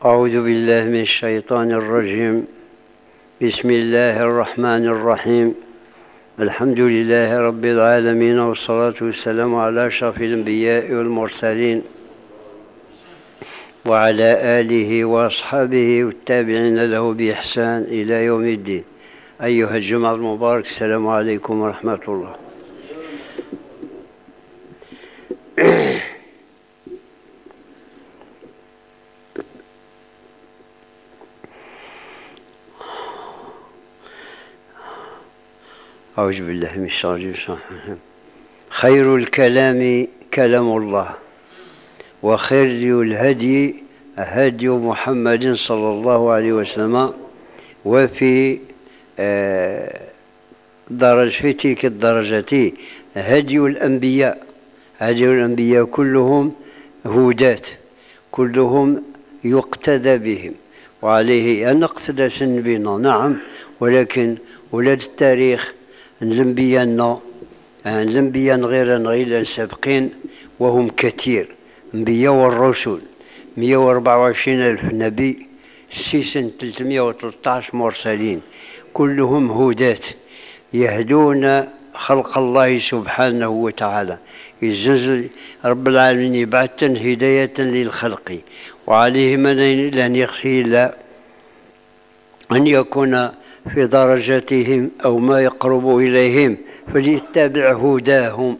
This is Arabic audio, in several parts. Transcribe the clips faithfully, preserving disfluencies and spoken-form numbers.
أعوذ بالله من الشيطان الرجيم. بسم الله الرحمن الرحيم. الحمد لله رب العالمين، والصلاة والسلام على أشرف الأنبياء والمرسلين وعلى آله وأصحابه والتابعين له بإحسان إلى يوم الدين. أيها الجمعة المبارك، السلام عليكم ورحمة الله. أعوذ بالله من الشيطان الرجيم. خير الكلام كلام الله، وخير الهدي هدي محمد صلى الله عليه وسلم، وفي درجة في تلك الدرجة هدي الأنبياء. هدي الأنبياء كلهم هداة، كلهم يقتدى بهم، وعليه أن نقتدى بنا، نعم، ولكن ولاد التاريخ الأنبياء الأنبياء غير غير سابقين، وهم كثير. أنبياء والرسل مئة وأربعة وعشرين ألف نبي، ستة ثلاثمئة وثلاثة عشر مرسلين، كلهم هداة يهدون خلق الله سبحانه وتعالى. يزنزل رب العالمين يبعث هداية للخلق، وعليه من أن يخشى إلا أن يكون في درجاتهم أو ما يقرب إليهم، فليتبع هداهم.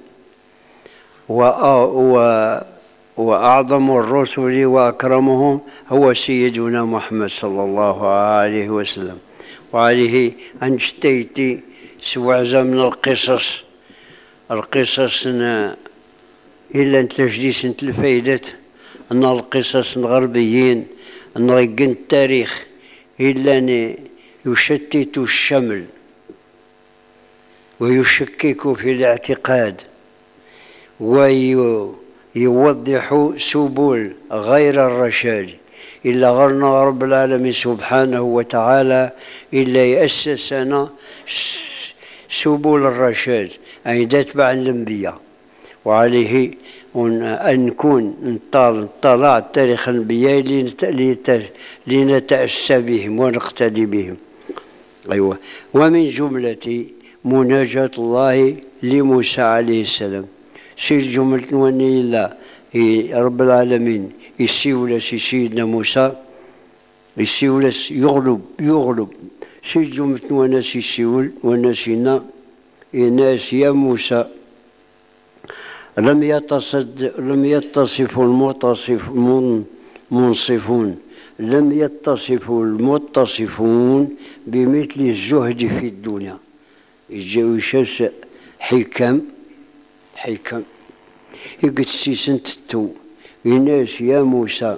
وأعظم الرسل وأكرمهم هو سيدنا محمد صلى الله عليه وسلم. وعليه أن اشتيت سوعزة من القصص القصص إلا تلجديس الفايدة أن القصص الغربيين أن غيقن التاريخ إلا يشتت الشمل ويشكك في الاعتقاد ويوضح سبل غير الرشاد، إلا غرنا رب العالمين سبحانه وتعالى إلا يأسسنا سبل الرشاد، أي تتبع الأنبياء. وعليه أن نكون نطلع تاريخ الأنبياء لنتأسى بهم ونقتدي بهم. أيوة. ومن جملة مناجاة الله لموسى عليه السلام سي الجملة نوني الله رب العالمين يسيولس سيدنا موسى، يسيولس يغلب يغلب سي الجملة وناس يسيول وناسينا الناس يا موسى لم يتصد لم يتصف المتصف منصفون لم يتصف المتصفون بمثل الزهد في الدنيا. يجاوشاس حكم حكم يقول سيسنت التو الناس يا موسى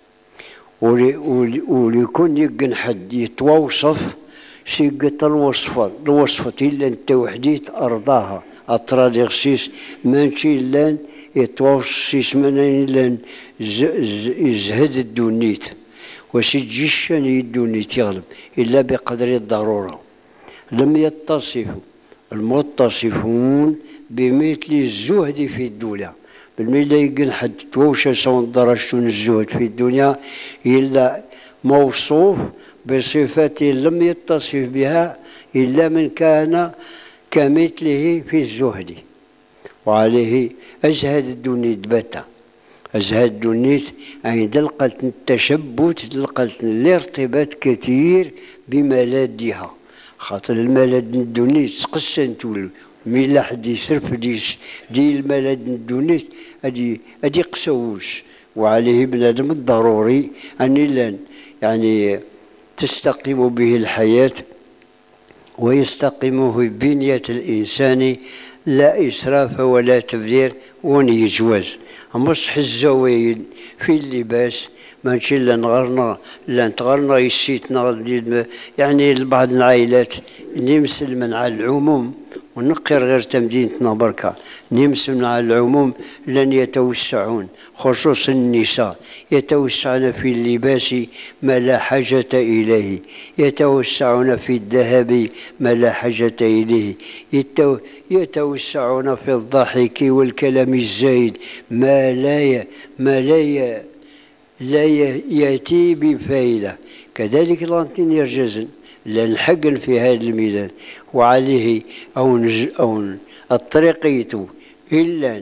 وليكون يقن حد يتوصف سيقت الوصفة الوصفة إلا انت وحديت أرضاها أطراد غسيس مانشي لان يتوصيس منين لان يزهد الدنيت وسجيشان الدنيت يغلب إلا بقدر الضرورة. لم يتصفوا المتصفون بمثل الزهد في الدنيا، بالمثل يقن حد توشى سون درجتون الزهد في الدنيا إلا موصوف بصفة لم يتصف بها إلا من كان كمثله في الزهد. وعليه أزهد الدنيا بتا أزهد الدنيا عند لقت التشبت، لقت الارتباط كثير بملادها، خاطر الملاد الدنيا تقسن تولو ميلا حد يصرف ديس دي الملاد الدنيا أدي أدي قسوس. وعليه بنادم الضروري أن لن يعني تستقيم به الحياة ويستقيم في بنية الإنسان، لا إسراف ولا تبذير ونيجوز. مصح الزوايد في اللباس ماشي لا نغرنا لا نتغرنا يسيتنا يعني لبعض العائلات نمسلمن على العموم ونقر غير تمدينتنا بركة، نمسلمن على العموم لن يتوسعون، خصوصا النساء يتوسعون في اللباس ما لا حاجة إليه، يتوسعون في الذهب ما لا حاجة إليه، يتو يتوسعون في الضحك والكلام الزايد ما لا ما لا لا يأتي بفائدة. كذلك لانتين يرجزن لأن حقا في هذا الميدان وعليه أو نج أو الطريقية إلا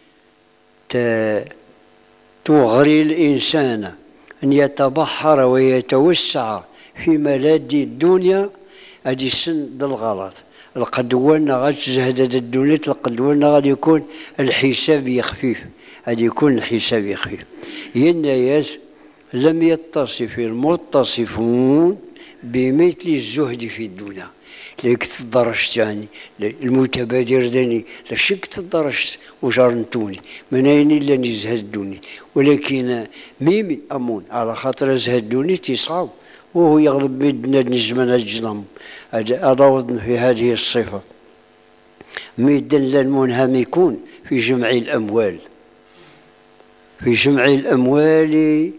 تغري الإنسان أن يتبحر ويتوسع في ملاذ الدنيا. هذه السن الغلط. القدوانا غادي تزهد الدنيا، القدوانا غادي يكون الحساب يخفيف، غادي يكون الحساب يخفيف. يا الناس لم يتصف المتصفون بمثل الزهد في الدنيا. لك تدرجت يعني المتبادر داني لا شك تدرجت وجرنتوني من اين الا نزهدوني، ولكن ميمي امون على خاطر زهدوني تصعب وهو يغلب مدنا نجمنا الجنم. أضوضن في هذه الصفة ميدن المنهم يكون في جمع الأموال، في جمع الأموال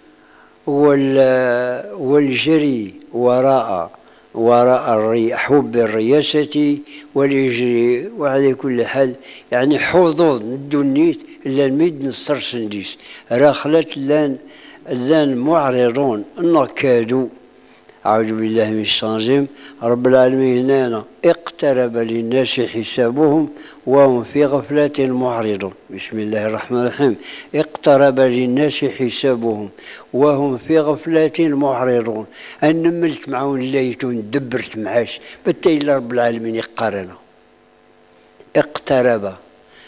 والجري وراء وراء حب الرياسة واليجري. وعلى كل حال يعني حظوظ الدنيت إلا الميدن السرسنديس راخلت لان لان معرضون نكادوا. أعوذ بالله من الشيطان الرجيم. رب العالمين هنا اقترب للناس حسابهم وهم في غفلة معرضون. بسم الله الرحمن الرحيم. اقترب للناس حسابهم وهم في غفلة معرضون. أنا نملت معاون ليتون دبرت معاش بتاي إلا رب العالمين يقارنا. اقترب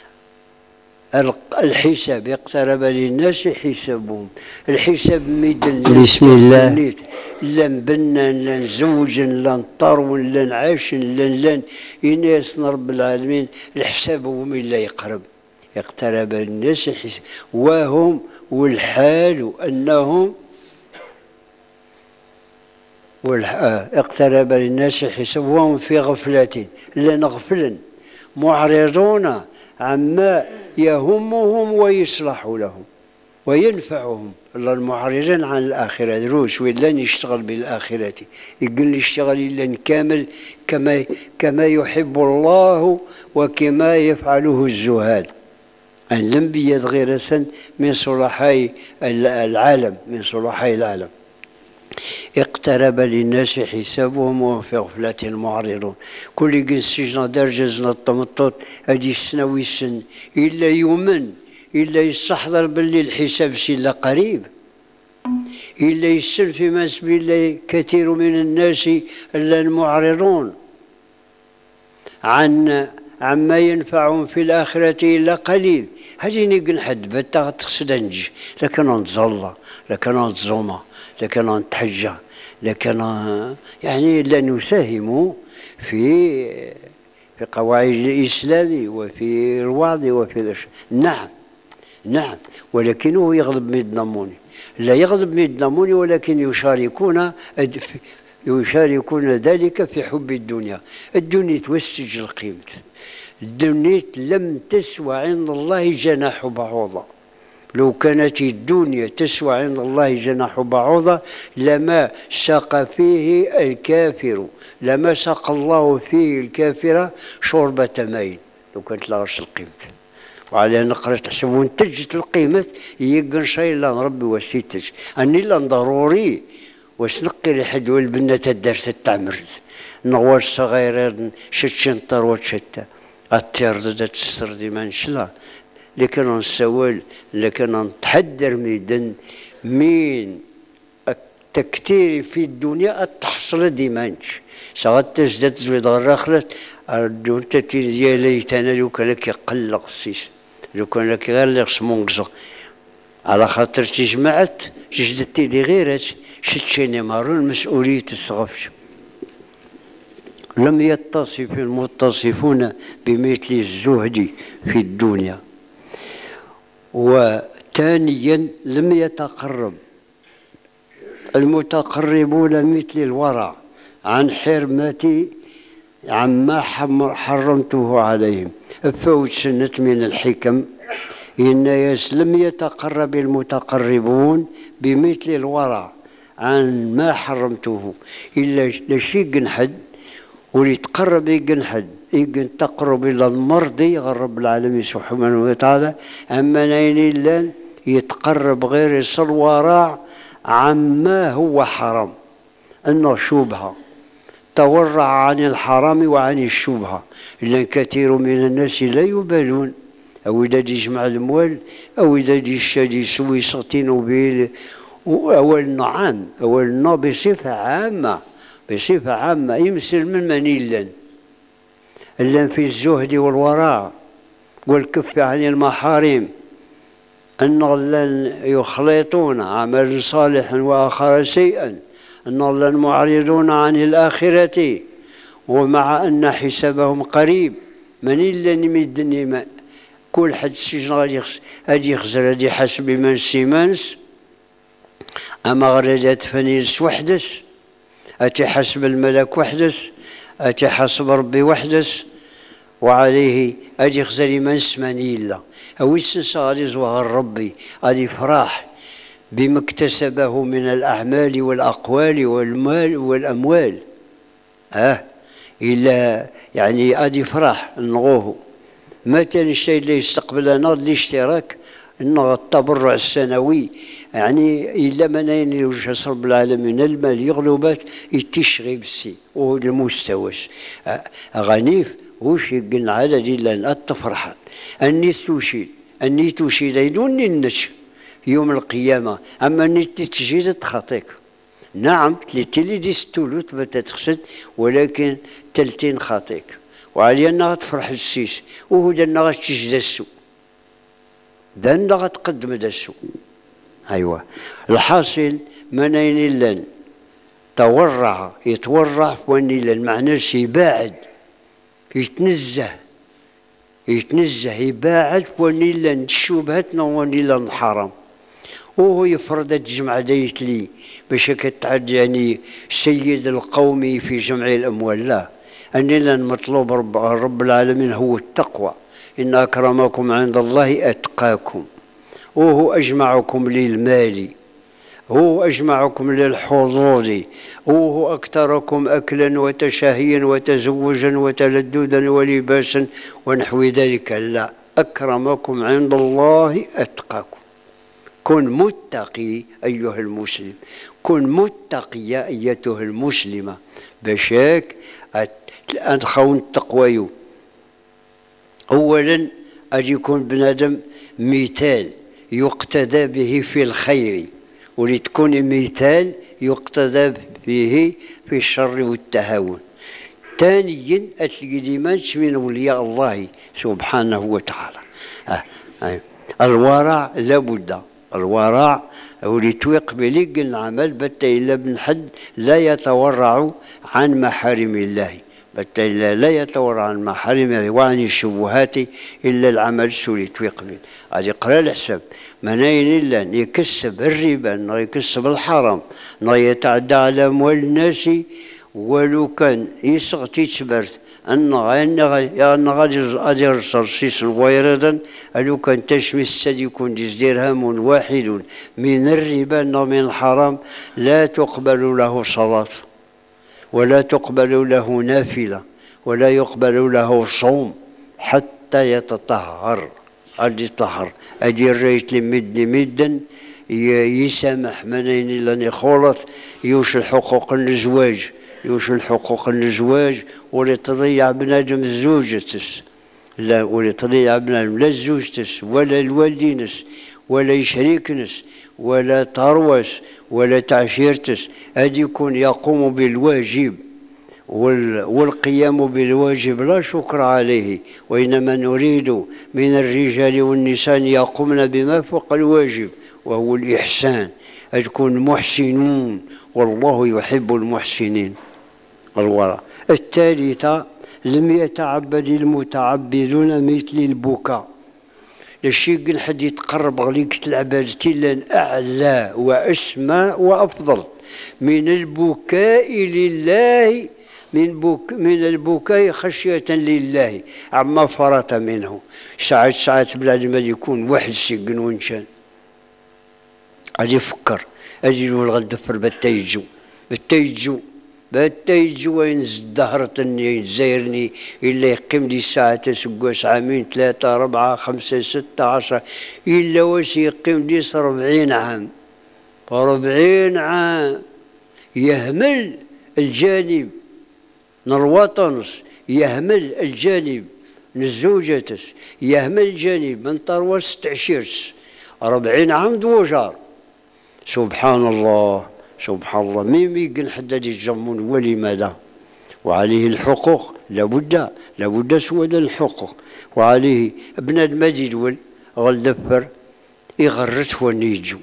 الحساب، اقترب للناس حسابهم. الحساب ميدن بسم الله لن بنا لن زوج لن طرو لن عاش لن لن يناس رب العالمين الحساب هو من لا يقرب. اقترب للناس حساب وهم والحال انهم اقترب للناس حساب وهم في غفلة لن غفلا معرضون عما يهمهم ويصلح لهم وينفعهم. الله المعرضين عن الآخرة دروس ولا يشتغل بالآخرة يقول يشتغل إلا كامل كما كما يحب الله وكما يفعله الزهاد. أن لم بيد غير سن من صلحاء العالم من صلحاء العالم. اقترب للناس حسابهم وهم في غفلة معرضون. كل جنس سجن درجزنا الطمطوط هذه السنة والسن إلا يومن إلا يستحضر باللي الحساب سيلا قريب، إلا يسر في ماس بالله كثير من الناس إلا المعرضون عن عما ينفعهم في الآخرة إلا قليل. هذه نقول حد بتا تقصد نجي لكن نتظلى لكن نتزوما لكن نتحجى لكن يعني لا نساهم في في قواعد الإسلام وفي الوعظ وفي الأشياء. نعم نعم، ولكنه يغلب من الضموني، لا يغلب من الضموني ولكن يشاركون يشاركون ذلك في حب الدنيا. الدنيا توسج القيمة، الدنيا لم تسوى عند الله جناح بعوضة. لو كانت الدنيا تسوى عند الله جناح بعوضة لما ساق فيه الكافر لما ساق الله فيه الكافر شربة ماء لو كانت لا غش القيمة. وعلى نقرأ تحسب وانتجت القيمة يقن شيء لا ربي وسيتج أني لا ضروري واش نقي لحد والبنة الدرس التعمرت نغواش صغير شتشنطر وتشتا التيرد تستردي ما نشلا. لكن نسول لكن نتحدر ميدن مين التكتير في الدنيا التحصل ديمانش سواء تزداد زويد غير اخرت أردو تتي يا ليتنا لو كان لك يقلق السيس لو كان لك غير لك مونكزو على خاطر تجمعت جدتي دي غيرت شتشيني مارو المسؤولية تسغفش. لم يتصف المتصفون بمثل الزهد في الدنيا. وثانيا لم يتقرب المتقربون مثل الورع عن حرمتي عما حرمته عليهم. فوت سنة من الحكم إن ياس لم يتقرب المتقربون بمثل الورع عن ما حرمته إلا لشي جنحد وليتقرب يجنحد يجن تقرب إلى المرضي غير رب العالمين سبحانه وتعالى. أما نين إلا يتقرب غير يصل وراء عما هو حرام، أنه شبهة، تورع عن الحرام وعن الشبهة، لأن كثير من الناس لا يبالون، أو إذا يجمع الموال أو إذا يشتري يسوي سطين وبيل أو النعام أو النو بصفة عامة، بصفة عامة يمثل من من إلا إلا في الزهد والوراء والكف عن المحارم، أن يخلطون عمل صالح وآخر سيئا، أن معرضون عن الآخرة ومع أن حسابهم قريب، من إلا يمدني ما كل حد السجن غادي غادي يخزر غادي حسب من سيمانس، أما غادي تفنيس وحدس، أتي حسب الملك وحدس، أتي حسب ربي وحدس، وعليه أجي خزر من سماني إلا أو يسنس غادي زوار ربي غادي يفرح بما اكتسبه من الأعمال والأقوال والمال والأموال، آه إلا يعني غادي يفرح نغوه. مثلا الشيء اللي يستقبلنا الاشتراك أنه التبرع السنوي، يعني إلا من يوجه رب العالمين المال يغلبات يتشغي بالسي والمستوش غنيف وش يقن على إلا التفرحات أني توشيد أني توشيد يدون النش يوم القيامة، أما أني تتجيد تخطيك. نعم تلتلي دي ستولوت بتتخسد ولكن تلتين خاطيك، وعليا أنها تفرح السيس وهو دانا غتجد السوء، دانا غتقدم دا السوء. أيوة الحاصل منين إلا تورع يتورع وان إلا معناه يباعد يتنزه يتنزه يباعد وان إلا الشبهات وان إلا الحرام، وهو يفرض الجمع دايت لي باش كتعد يعني سيد القوم في جمع الأموال، لا أننا المطلوب رب, رب العالمين هو التقوى، إن أكرمكم عند الله أتقاكم، وهو أجمعكم للمال، هو أجمعكم للحظوظ، وهو أكثركم أكلا وتشهيا وتزوجا وتلذذا ولباسا ونحو ذلك، لا أكرمكم عند الله أتقاكم. كن متقي أيها المسلم، كن متقية أيتها المسلمة، بشاك أدخون التقوى. أولا أجي يكون بنادم مثال يقتدى به في الخير، ولتكون مثال يقتدى به في الشر والتهاون. ثانيا أتلقي ديما من أولياء الله سبحانه وتعالى. آه. آه. الورع لابد، الورع ولتويق بليق العمل بتا إلا بن حد لا يتورع عن محارم الله، بتا إلا لا يتورع عن محارم الله وعن الشبهات إلا العمل سوري تويق به. غادي يقرا الحساب منين إلا يكسب الربا، يكسب الحرام، يتعدى على أموال الناس، ولو كان يسقط يتبرت أن غادي غادي يرسل سيس ويردا، لو كان تشمس سد يكون درهم واحد من الربا من الحرام لا تقبل له صلاة، ولا تقبل له نافلة، ولا يقبل له صوم حتى يتطهر. غادي يطهر أجي الريت لمد مدا يسامح منين لن يخلط يوش الحقوق الزواج، يوش الحقوق الزواج ولتضيع بنادم زوجتس، لا ولتضيع بنادم لا زوجتس ولا الوالدينس ولا يشريكنس ولا تروس ولا تعشيرتس، هذا يكون يقوم بالواجب، والقيام بالواجب لا شكر عليه، وإنما نريد من الرجال والنساء يقومن بما فوق الواجب وهو الإحسان، أن تكون محسنون والله يحب المحسنين. الورع. الثالثة لم يتعبد المتعبدون مثل البكاء، الشيء قل حد يتقرب غليك العبادة إلا أعلى وأسمى وأفضل من البكاء لله، من, بك من البكاء خشية لله عما فرط منه. ساعات ساعات بلاد ما يكون واحد سجن ونشان غادي يفكر أجي الغد دفر بتا يجو بتا يجو باتا يجوا ينزل ظهرتني يتزايرني إلا يقيم لي ساعة تسقواس عامين ثلاثة أربعة خمسة ستة عشرة إلا واش يقيم لي ربعين عام ربعين عام يهمل الجانب من الوطن يهمل الجانب من الزوجة يهمل الجانب من طروس تعشيرس ربعين عام دوجار سبحان الله سبحان الله مين يقن حداد يتجمون ولماذا وعليه الحقوق لابد لابد سواد الحقوق وعليه ابن المجد ول غلدفر يغرت ونيجو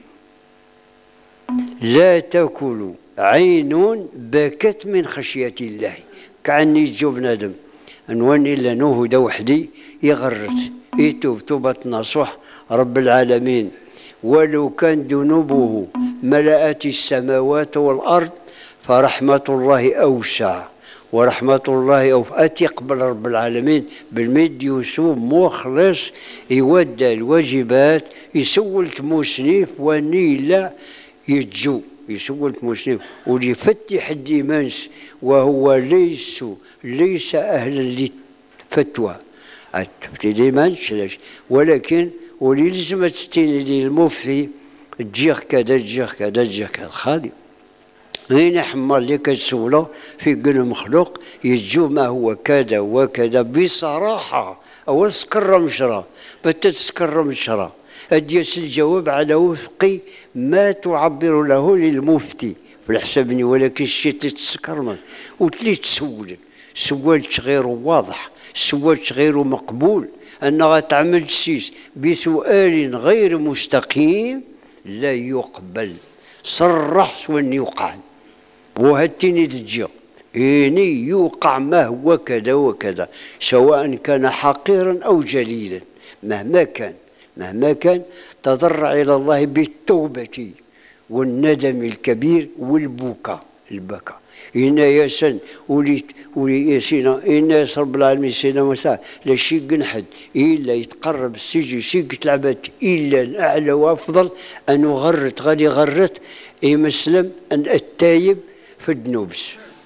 لا تاكل عين بكت من خشية الله كعني يجو بنادم انواني الا نوه دا وحدي يغرت يتوب توبة نصوح رب العالمين ولو كان ذنوبه ملأت السماوات والأرض فرحمة الله أوسع ورحمة الله أوفأت يقبل رب العالمين بالمد يوسف مخلص يودى الواجبات يسول تموسنيف ونيلا يتجو يسول تموسنيف وليفتح الديمانس وهو ليس ليس أهلا للفتوى الديمانس ولكن ولازم تستيني لي المفتي تجيخ كذا تجيخ كذا تجيخ كذا خالي هنا حمر اللي كتسولو في قل مخلوق يجو ما هو كذا وكذا بصراحة أو سكر مشرى بتا تسكر مشرى أديس الجواب على وفق ما تعبر له للمفتي في الحسابني ولكن الشيء تتسكر وتلي تسول سؤال غير واضح سؤال غير مقبول أنها تعمل سيس بسؤال غير مستقيم لا يقبل صرح سوان يوقع وهاتيني تجي إني يوقع ما هو كذا وكذا سواء كان حقيرا أو جليلا مهما كان مهما كان تضرع إلى الله بالتوبة والندم الكبير والبكاء البكاء إنا ياسن وليت ولي ياسينا إنا ياس رب العالمين سينا مساء لا شي قنحد إلا يتقرب السجي شي تلعبت إلا الأعلى وأفضل أن غرت غادي غرت أي مسلم أن التايب في الذنوبس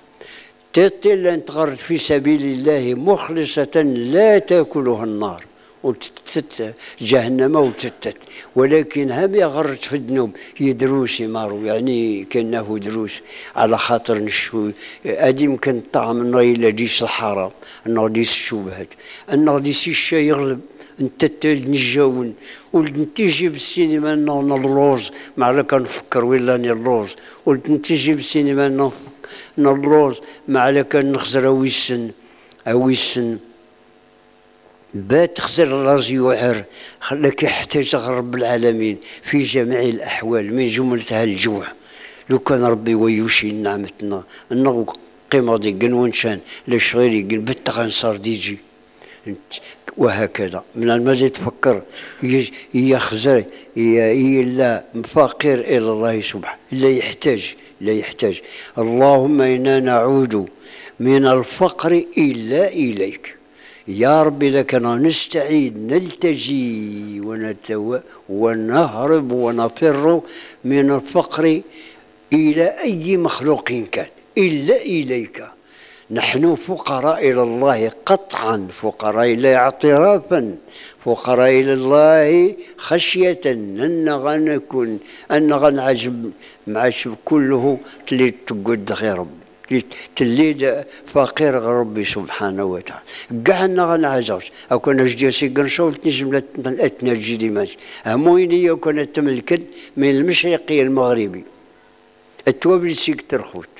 تطل أن تغرت في سبيل الله مخلصة لا تأكلها النار وتتت جهنم وتتت ولكن هم يغرت في الذنوب يدروس مارو يعني كانه دروس على خاطر نشوي ادي يمكن الطعم انه الا ديس الحرام انه ديس الشبهات انه ديس الشيء يغلب انت تنجاون ولتنتيجي بالسينما انه اللوز مع كنفكر ولا ني اللوز ولتنتيجي بالسينما انه اللوز مع كان نخزر اويسن اويسن بات خسر الراس يوعر خلاك يحتاج رب العالمين في جميع الأحوال من جملتها الجوع لو كان ربي ويوشي نعمتنا أنه قيمة دي قنونشان لشغيري قن بتغن صار ديجي وهكذا من المزيد تفكر يا خزري يا لا فقير إلى الله سبحانه لا يحتاج لا يحتاج اللهم إنا نعود من الفقر إلا إليك يا ربي لك نستعيد نلتجي ونتو ونهرب ونفر من الفقر إلى أي مخلوق كان إلا إليك نحن فقراء إلى الله قطعا فقراء إلى اعترافا فقراء إلى الله خشية أن غنكون أن غنعجب معشب كله تلي تقود غير ربي تليد فقير ربي سبحانه وتعالى كاع غنعجز اكون جديسي قنشول تنجم اتنجي ديماج همويني كانت تملكد من المشرقي المغربي التوابل سيك ترخوت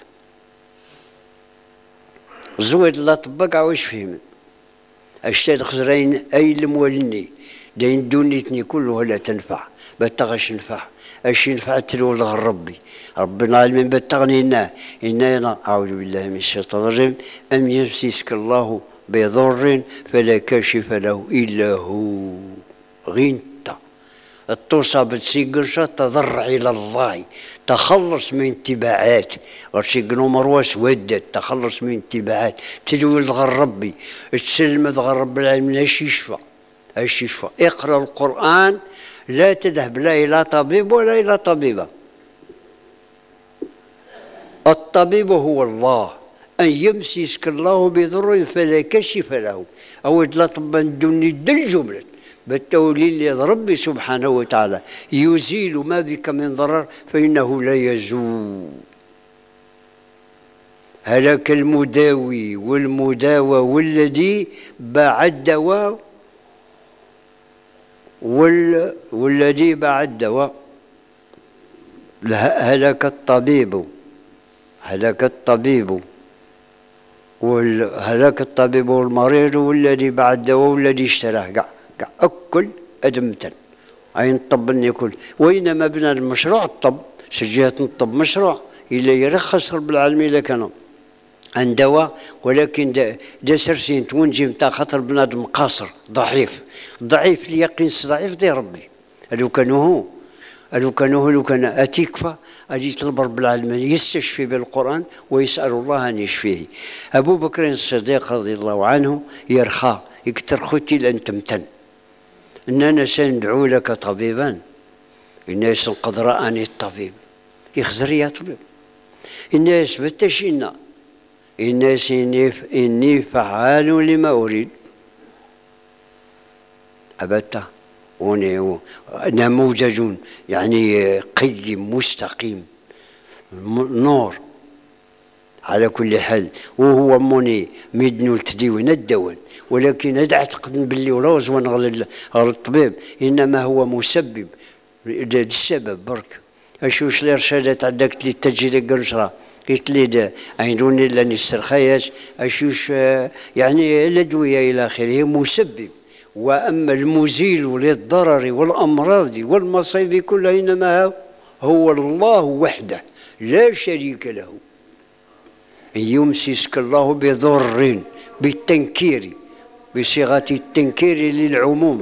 زويد لا طبق عواش فهمت اشتاد خزرين اي المولني داين دونيتني كله لا تنفع بتغش نفع اش ينفع تلول ربي رب العالمين بتغنينا إنا أعوذ بالله من الشيطان الرجيم أم يمسسك الله بضر فلا كاشف له إلا هو غينتا التوصى بتسيقرشا تضرع إلى الله تخلص من انتباعات غرسيقنو مرواس ودت تخلص من انتباعات تدوي غير ربي تسلم غير رب العالمين اش يشفى اش يشفى اقرأ القرآن لا تذهب لا إلى طبيب ولا إلى طبيبة الطبيب هو الله، أن يمسسك الله بضر فلا كشف له، أو لا طبا دوني دل جملة بالتولي ربي سبحانه وتعالى يزيل ما بك من ضرر فإنه لا يزول. هلك المداوي والمداوى والذي باع الدواء وال... والذي باع الدواء. هلك الطبيب، هلك الطبيب وال... هلك الطبيب والمريض والذي باع الدواء والذي اشتراه. كاع كاع أكل أدمتن أين الطب يكون. وإنما بنى المشروع الطب سجية الطب مشروع إلا يرخص رب العالمين لكانوا عن دواء، ولكن دا, دا سرسين تونجي متاع خاطر بنادم قاصر ضعيف ضعيف اليقين ضعيف دي ربي. لو كانوا هو لو كانوا هو لو كان أتيكفى أجي طلب رب العالمين يستشفي بالقرآن ويسأل الله أن يشفيه. أبو بكر الصديق رضي الله عنه يرخى يكتر خوتي لأن تمتن إننا سندعو لك طبيبا الناس قد رآني الطبيب يخزر يا طبيب الناس بتشينا الناس إني فعال لما أريد أبدا نموذج يعني قيم مستقيم نور على كل حال. وهو موني ميدنو التديوين الدون، ولكن هذا اعتقد باللي وروز ونغل الطبيب انما هو مسبب السبب برك. اشوش الارشادات عندك للتجريد قنشره قلت لي ده عينوني لاني السرخيات اشوش يعني الادويه الى اخره مسبب، واما المزيل للضرر والامراض والمصائب كلها انما هو الله وحده لا شريك له. يمسسك الله بضر بالتنكير بصيغه التنكير للعموم.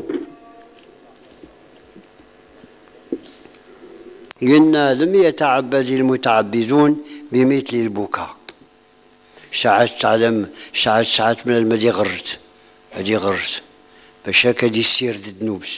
إنا لم يتعبد المتعبدون بمثل البكاء. ساعات تعلم ساعات ساعات من المدي غرت هادي غرت باش هكا يسير الذنوبس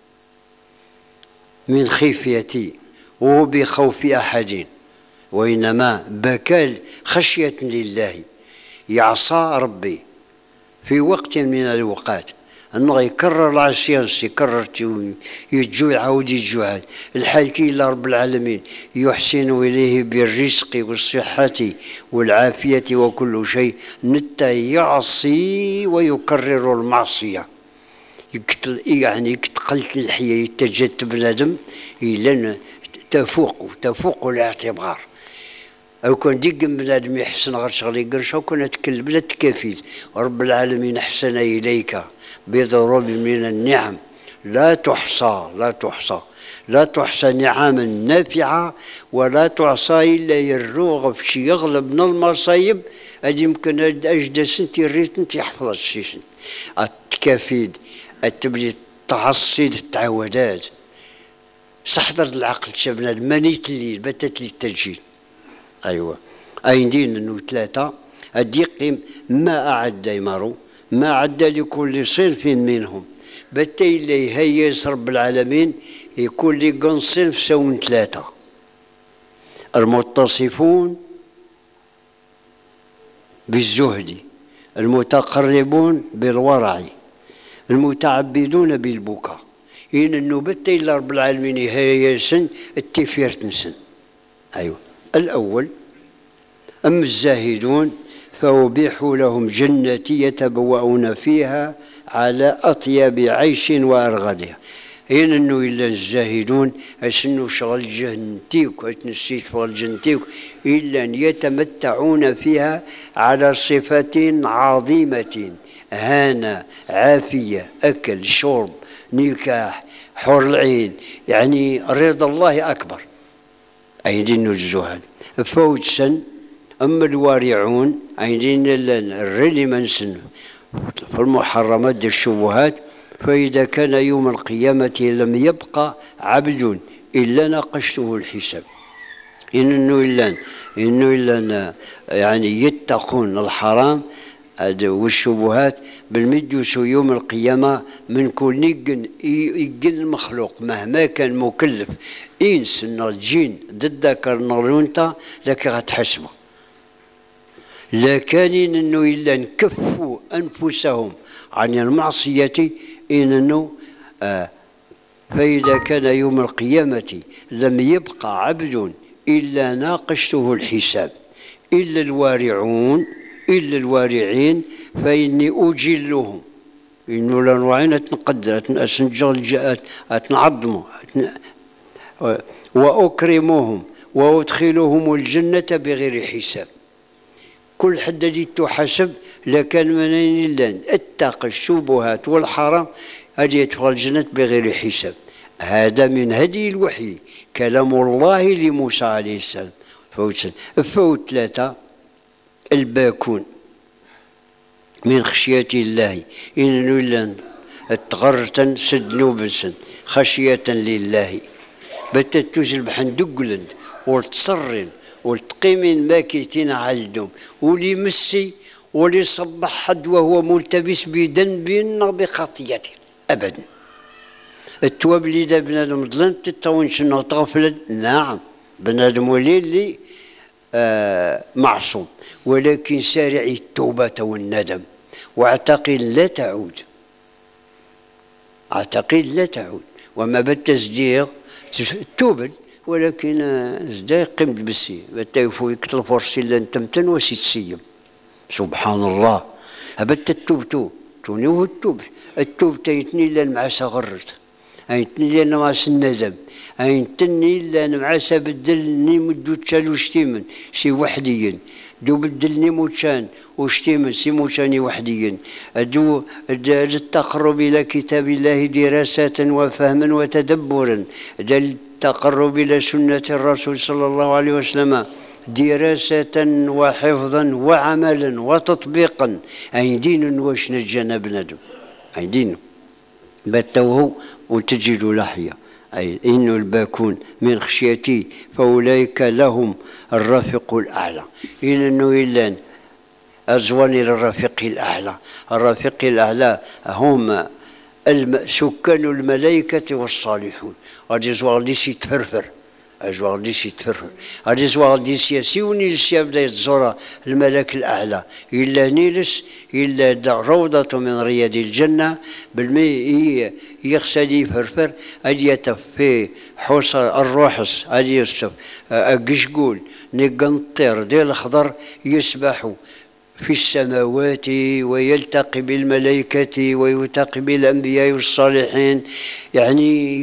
من خيفيتي وهو بخوف أحد، وإنما بكى خشية لله يعصى ربي في وقت من الأوقات أنه يكرر العصيانس يكرر يتجوع عاود يتجوع الحال كي إلا رب العالمين يحسن إليه بالرزق والصحة والعافية وكل شيء نتا يعصي ويكرر المعصية يكتل يعني يكتقل الحياة يتجد بنادم إلا تفوق تفوق الاعتبار. أو كان ديك بنادم يحسن غير شغل يقرش أو كان تكلم لا تكافيل رب العالمين أحسن إليك بضرب من النعم لا تحصى لا تحصى لا تحصى نعما نافعة ولا تعصى إلا يروغ في شي يغلب من المصايب. هذه يمكن أجدى سنتي ريت انت يحفظ الشي سنت التكافيد التبلي تعصيد التعودات سحضر العقل شبنا مانيت الليل باتت لي التسجيل. أيوة أين دين أنه ثلاثة أديقهم ما أعد يمروا ما أعد لكل صنف منهم بتي اللي هيس رب العالمين يكون لي قن صنف سون ثلاثة: المتصفون بالزهد، المتقربون بالورع، المتعبدون بالبكاء. إن النوبتي إلا رب العالمين هيسن التفيرت نسن. أيوة الأول: أما الزاهدون فأبيح لهم جنتي يتبوؤون فيها على أطيب عيش وأرغدها. هنا أنه إلا الزاهدون أسنو شغل جنتيك ويتنسيت شغل جنتيك إلا أن يتمتعون فيها على صفة عظيمة: هانة، عافية، أكل، شرب، نكاح، حور العين، يعني رضا الله أكبر. أيدين الزهد فوج سن. أما الوارعون أيدين الرلي من سن في المحرمات الشبهات، فإذا كان يوم القيامة لم يبقى عبد إلا ناقشته الحساب. إنه إلا إنه إلا يعني يتقون الحرام والشبهات بالمجوس يوم القيامة من كل يقن يقن المخلوق مهما كان مكلف إنس الجين ضد ذكر النار لك غتحسبه لا كانين انه الا نكفوا انفسهم عن المعصيه انه آه فاذا كان يوم القيامه لم يبقى عبد الا ناقشته الحساب الا الوارعون الا الوارعين فاني اجلهم انه لا نوعين تنقدر تنجل تنعظموا واكرمهم وادخلهم الجنه بغير حساب. كل حد جيتو حسب لكان منين الا اتقى الشبهات والحرام هذه يدخل الجنة بغير حساب. هذا من هدي الوحي كلام الله لموسى عليه السلام. فوت فوت ثلاثة الباكون من خشية الله إن إلا تغرتا سد نوبسا خشية لله بتتوز البحن دقلن وتصرن والتقيمين ماكيتين عالدوم ولي مسي ولي صبح حد وهو ملتبس بذنب بخطيته ابدا. التواب اللي دا بنادم ظلن تتون شنو تغفل نعم بنادم ولي اللي آه معصوم ولكن سارع التوبة والندم واعتقد لا تعود اعتقد لا تعود وما بالتصديق توبا ولكن زدا قمت بالسي بتايفو يكتل فرسي لان تمتن وسيتسيم سبحان الله هبت التوبتو توني هو التوب التوب تيتني الا المعاسة غرت ايتني الا نمعس الندم ايتني الا نمعاسة بدلني مدو تشال وشتيمن سي وحديا دو بدلني موتشان وشتيمن سي موتشاني وحديا دو التقرب الى كتاب الله دراسة وفهما وتدبرا التقرب إلى سنة الرسول صلى الله عليه وسلم دراسة وحفظا وعملا وتطبيقا أي دين واش نجانا بنادم أي دين باتوه وتجد لحية أي إن الباكون من خشيتي فأولئك لهم الرفيق الأعلى إنه إلا أزواني للرفيق الأعلى. الرفيق الأعلى هم سكان الملائكة والصالحون. غادي زوار ديسي تفرفر زوار ديسي تفرفر غادي زوار ديسي سيوني لسيا بدا يتزور الملك الأعلى إلا نيلس إلا روضة من رياض الجنة بالمي يغسل يفرفر أدي يتفي حوصر الروحس أدي يسف أقشقول نقنطير ديال الخضر يسبحوا في السماوات ويلتقي بالملائكة ويلتقي بالأنبياء والصالحين يعني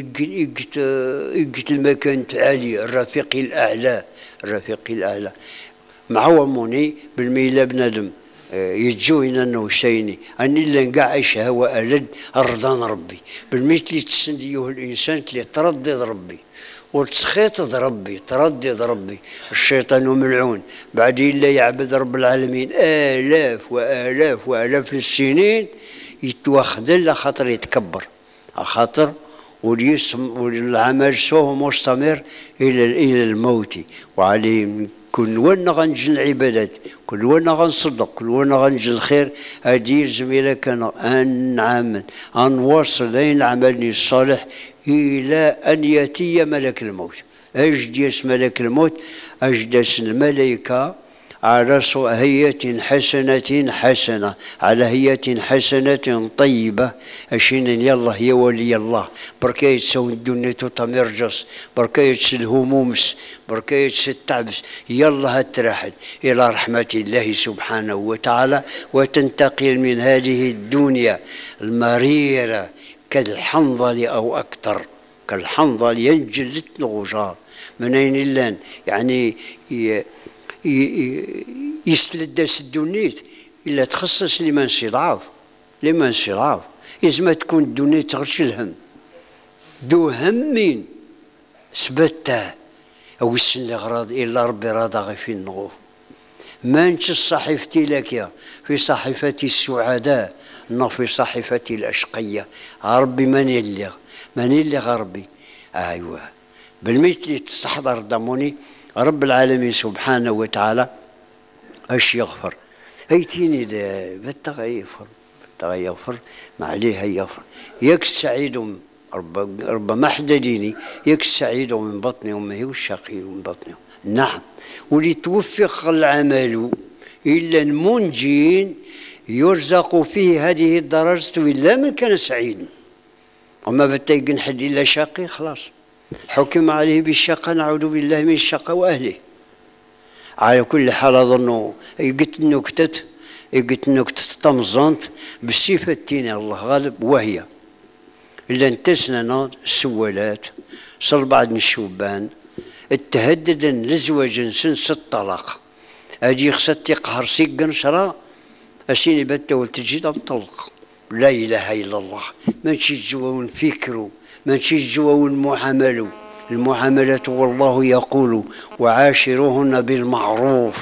يقت المكان عالي الرفيق الأعلى الرفيق الأعلى معوموني بالميلا بنادم يتجو هنا النوشيني أني اللي نقع شهوة ألد أرضان ربي بالمثل تسنديه الإنسان اللي تردد ربي وتسخيط ربي تردد ربي الشيطان ملعون بعد إلا يعبد رب العالمين آلاف وآلاف وآلاف السنين يتوخذل خاطر يتكبر خاطر واليسم والعمل سوه مستمر إلى إلى الموت. وعليه كل وانا غنجل العبادات كل وانا غنصدق كل وانا غنجل الخير أدير زميلة كان أنعمل أنواصل لين العمل الصالح إلى أن يأتي ملك الموت. أجديس ملك الموت أجدس الملائكة على هيئة حسنة حسنة على هيئة حسنة طيبة أشين يلا يا ولي الله بركاية سوى الدنيا تتمرجس بركاية الهمومس بركاية التعبس يلا هترحل إلى رحمة الله سبحانه وتعالى وتنتقل من هذه الدنيا المريرة كالحنظل أو أكثر كالحنظل ينجلت الغجار من أين اللان يعني يسلد الدنيت إلا تخصص لمن ضعاف لمن ضعاف إذا تكون الدنيا تغرش الهم دو همين سبته أو السن الأغراض إلا ربي راضى غي في النغوف ما نش صحيفتي لك في صحيفة السعداء نو في صحيفة الأشقية ربي من يلغ من يلغ ربي أيوه بالمثل تستحضر ضموني رب العالمين سبحانه وتعالى اش يغفر ايتيني بتغ يغفر بتغ يغفر ما عليه يغفر ياك السعيد رب ربما حدديني ياك السعيد من بطن امه والشقي من بطنه نعم ولي توفق العمل إلا المنجين يرزق فيه هذه الدرجة إلا من كان سعيدا. وما بتيقن حد إلا شقي خلاص حكم عليه بالشقاء، نعوذ بالله من الشقاء وأهله. على كل حال أظن قلت نكتة قلت نكتة طمزانت بالصفة التين الله غالب، وهي إلا انتسنا السوالات صل بعض الشوبان التهدد لزواج سنس الطلاق أجي خصتي قهر سيقن شرا أسيني بتول تجي الطلق. لا إله إلا الله. ماشي الجوا فكروا، ماشي الجوا المعاملوا. المعاملة والله يقول وعاشروهن بالمعروف،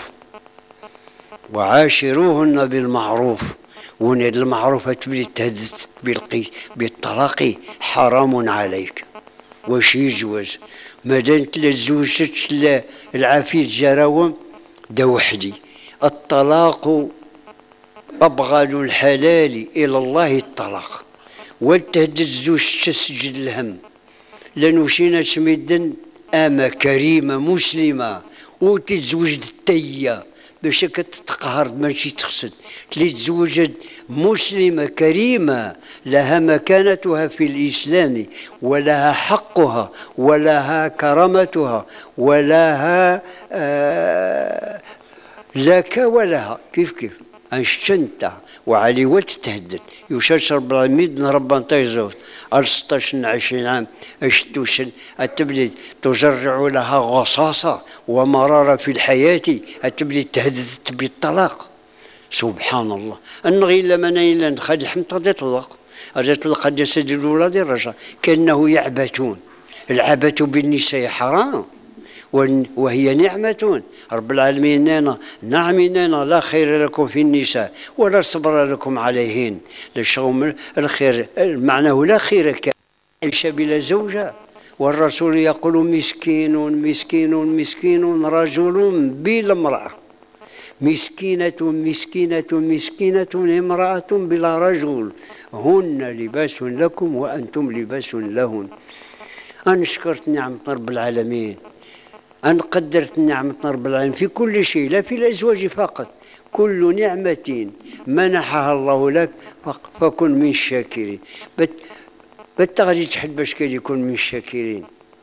وعاشروهن بالمعروف. وين المعروف تبلي تهدد بالطلاق حرام عليك. واش يجوز مادام لا تزوجتش لا العفيف جراوم دا وحدي. الطلاق أبغض الحلال إلى الله الطلاق، والتهدد زوج تسجد الهم. لنوشينا تمدن أما كريمة مسلمة وتتزوج التية باش كتقهر ماشي تقصد. تلي تزوجت مسلمة كريمة لها مكانتها في الإسلام ولها حقها ولها كرامتها ولها آه لك ولها كيف كيف أنشنت وعلي وتتهدد. يوشاش رب العالمين ربنا تيزوج ستاش عشرين عام اشتوشن التبليد تجرع لها غصاصة ومرارة في الحياة التبليد تهدد بالطلاق. سبحان الله. النغي لما نيلا نخد الحمد غادي يطلق غادي يطلق جسد الولاد الرجال كأنه يعبثون. العبث بالنساء حرام وهي نعمة رب العالمين لنا نعم لنا لا خير لكم في النساء ولا صبر لكم عليهن. للشغل الخير معناه لا خير كعيش بلا زوجة. والرسول يقول مسكين مسكين مسكين رجل بلا امرأة. مسكينة مسكينة مسكينة امرأة بلا رجل هن لباس لكم وأنتم لباس لهن. أنا شكرت نعمة رب العالمين، أنا قدرت نعمة رب العالمين في كل شيء لا في الأزواج فقط. كل نعمة منحها الله لك فكن من الشاكرين. بالتغذي تحد باش كي يكون من الشاكرين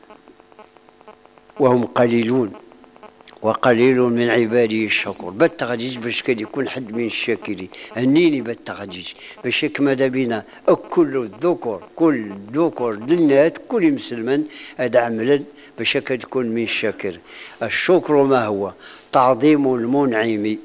وهم قليلون وقليل من عبادي الشكور. بالتغذي باش كي يكون حد من الشاكرين. هنيني بالتغذي باش كما دابينا كل الذكر كل الذكر دلنات كل مسلمان هذا عملا باش تكون من الشاكر. الشكر ما هو؟ تعظيم المنعم.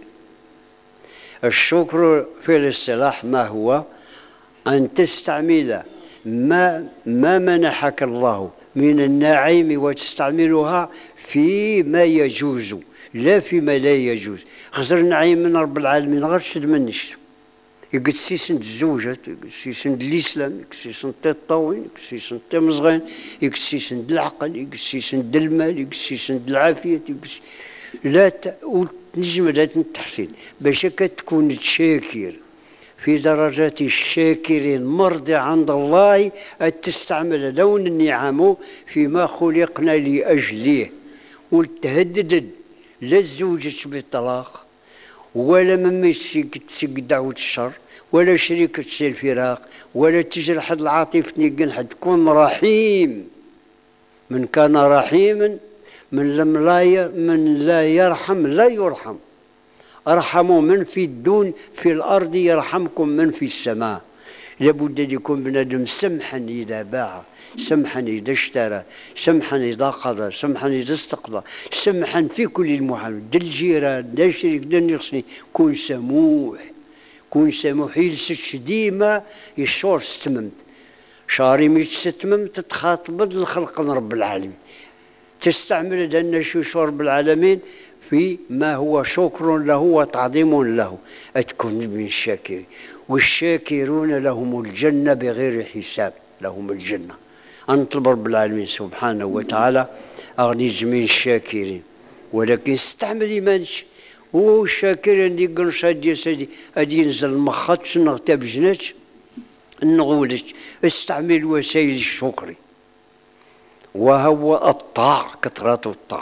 الشكر في الاصطلاح ما هو؟ أن تستعمل ما ما منحك الله من النعيم وتستعملها فيما يجوز لا فيما لا يجوز. خسر النعيم من رب العالمين غير شد منش يقسيسن الزوجة يقسيسن الإسلام يقسيسن الطاوين يقسيسن المزغين يقسيسن العقل يقسيسن المال يقسيسن العافية يقسيسن لا ت... وتنجم لا التحصيل باش كتكون شاكر في درجات الشاكرين مرضي عند الله تستعمل لون النعم فيما خلقنا لأجله. وتهدد لا الزوجة بالطلاق ولا مما تسق دعوة الشر ولا شريكة الفراق ولا تجرح العاطفة نيقن حد. تكون رحيم. من كان رحيما من لم لا من لا يرحم لا يرحم. ارحموا من في الدون في الارض يرحمكم من في السماء. لابد ان يكون بنادم سمحا اذا باع، سمحا اذا اشترى، سمحا اذا قضى، سمحا اذا استقضى، سمحا في كل المعاملات. دا الجيران دا الشريك دا النقصني كون سموح كون سموح. يلسك ديما يشور ستممت شاري ميت ستممت تخاطب الخلق رب العالمين. تستعمل دنا شو رب العالمين في ما هو شكر له وتعظيم له. أتكون من الشاكرين. والشاكرون لهم الجنة بغير حساب. لهم الجنة. أنطلب رب العالمين سبحانه وتعالى أغني جميع الشاكرين. ولكن استعمل إيمانش هو الشاكر اللي قرش هادي سيدي هادي ينزل مخاتش نغتاب جناتش نغولش. استعمل وسائل الشكر وهو الطاعة كثرة الطاعة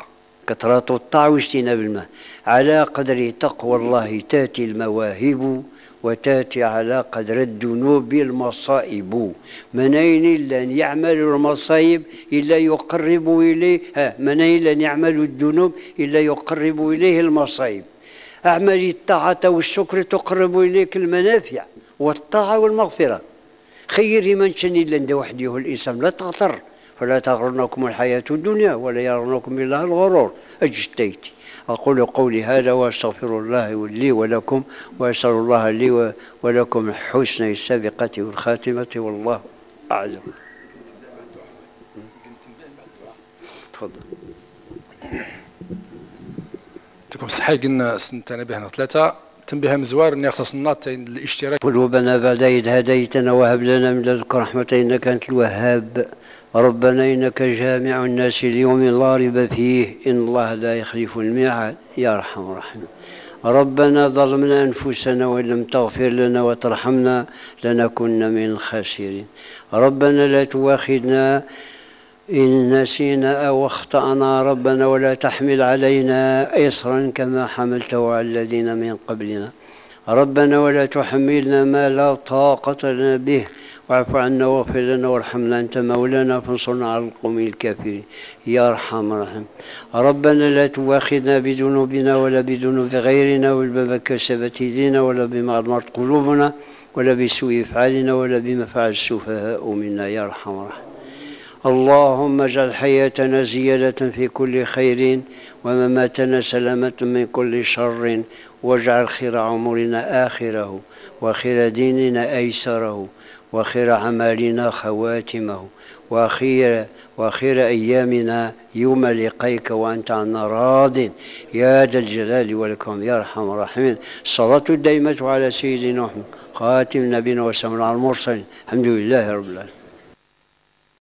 كثرة الطاعة واجتناب الماء. على قدر تقوى الله تأتي المواهب، وتأتي على قدر الذنوب المصائب. منين لن يعمل المصائب إلا يقرب إليه، منين لن يعمل الذنوب إلا يقرب إليه المصائب. أعمل الطاعة والشكر تقرب إليك المنافع والطاعة والمغفرة. خير من شن إلا وحده الإنسان لا تغتر، فلا تغرنكم الحياة الدنيا ولا يغرنكم بالله الغرور. أجتيت. أقول قولي هذا وأستغفر الله لي ولكم، وأسأل الله لي ولكم حسن السابقة والخاتمة، والله أعلم. تفضل. تكون صحي قلنا سنتنا بهنا ثلاثة تنبيه مزوار اني اختصنا الاشتراك. قلوبنا بعد إذ هديتنا وهب لنا من لدنك رحمة إنك أنت الوهاب. ربنا إنك جامع الناس ليوم لا ريب فيه إن الله لا يخلف الميعاد يا أرحم الراحمين. ربنا ظلمنا أنفسنا وإن لم تغفر لنا وترحمنا لنكن من الخاسرين. ربنا لا تواخذنا إن نسينا أو أخطأنا. ربنا ولا تحمل علينا إصرا كما حملته على الذين من قبلنا. ربنا ولا تحملنا ما لا طاقة لنا به، واعف عنا واغفر لنا وارحمنا أنت مولانا فانصرنا على القوم الكافرين يا أرحم الراحمين. ربنا لا تواخذنا بذنوبنا ولا بذنوب غيرنا ولا بما كسبت يدينا ولا بما أضمرت قلوبنا ولا بسوء أفعالنا ولا بما فعل السفهاء منا يا أرحم الراحمين. اللهم اجعل حياتنا زيادة في كل خير ومماتنا سلامة من كل شر، واجعل خير عمرنا آخره وخير ديننا أيسره وخير عمالنا خواتمه وخير وخير أيامنا يوم لقيك وأنت عنا راض يا ذا الجلال والإكرام يا أرحم الراحمين. الصلاة الدائمة على سيدنا محمد خاتم نبينا وسلام على المرسلين. الحمد لله رب العالمين.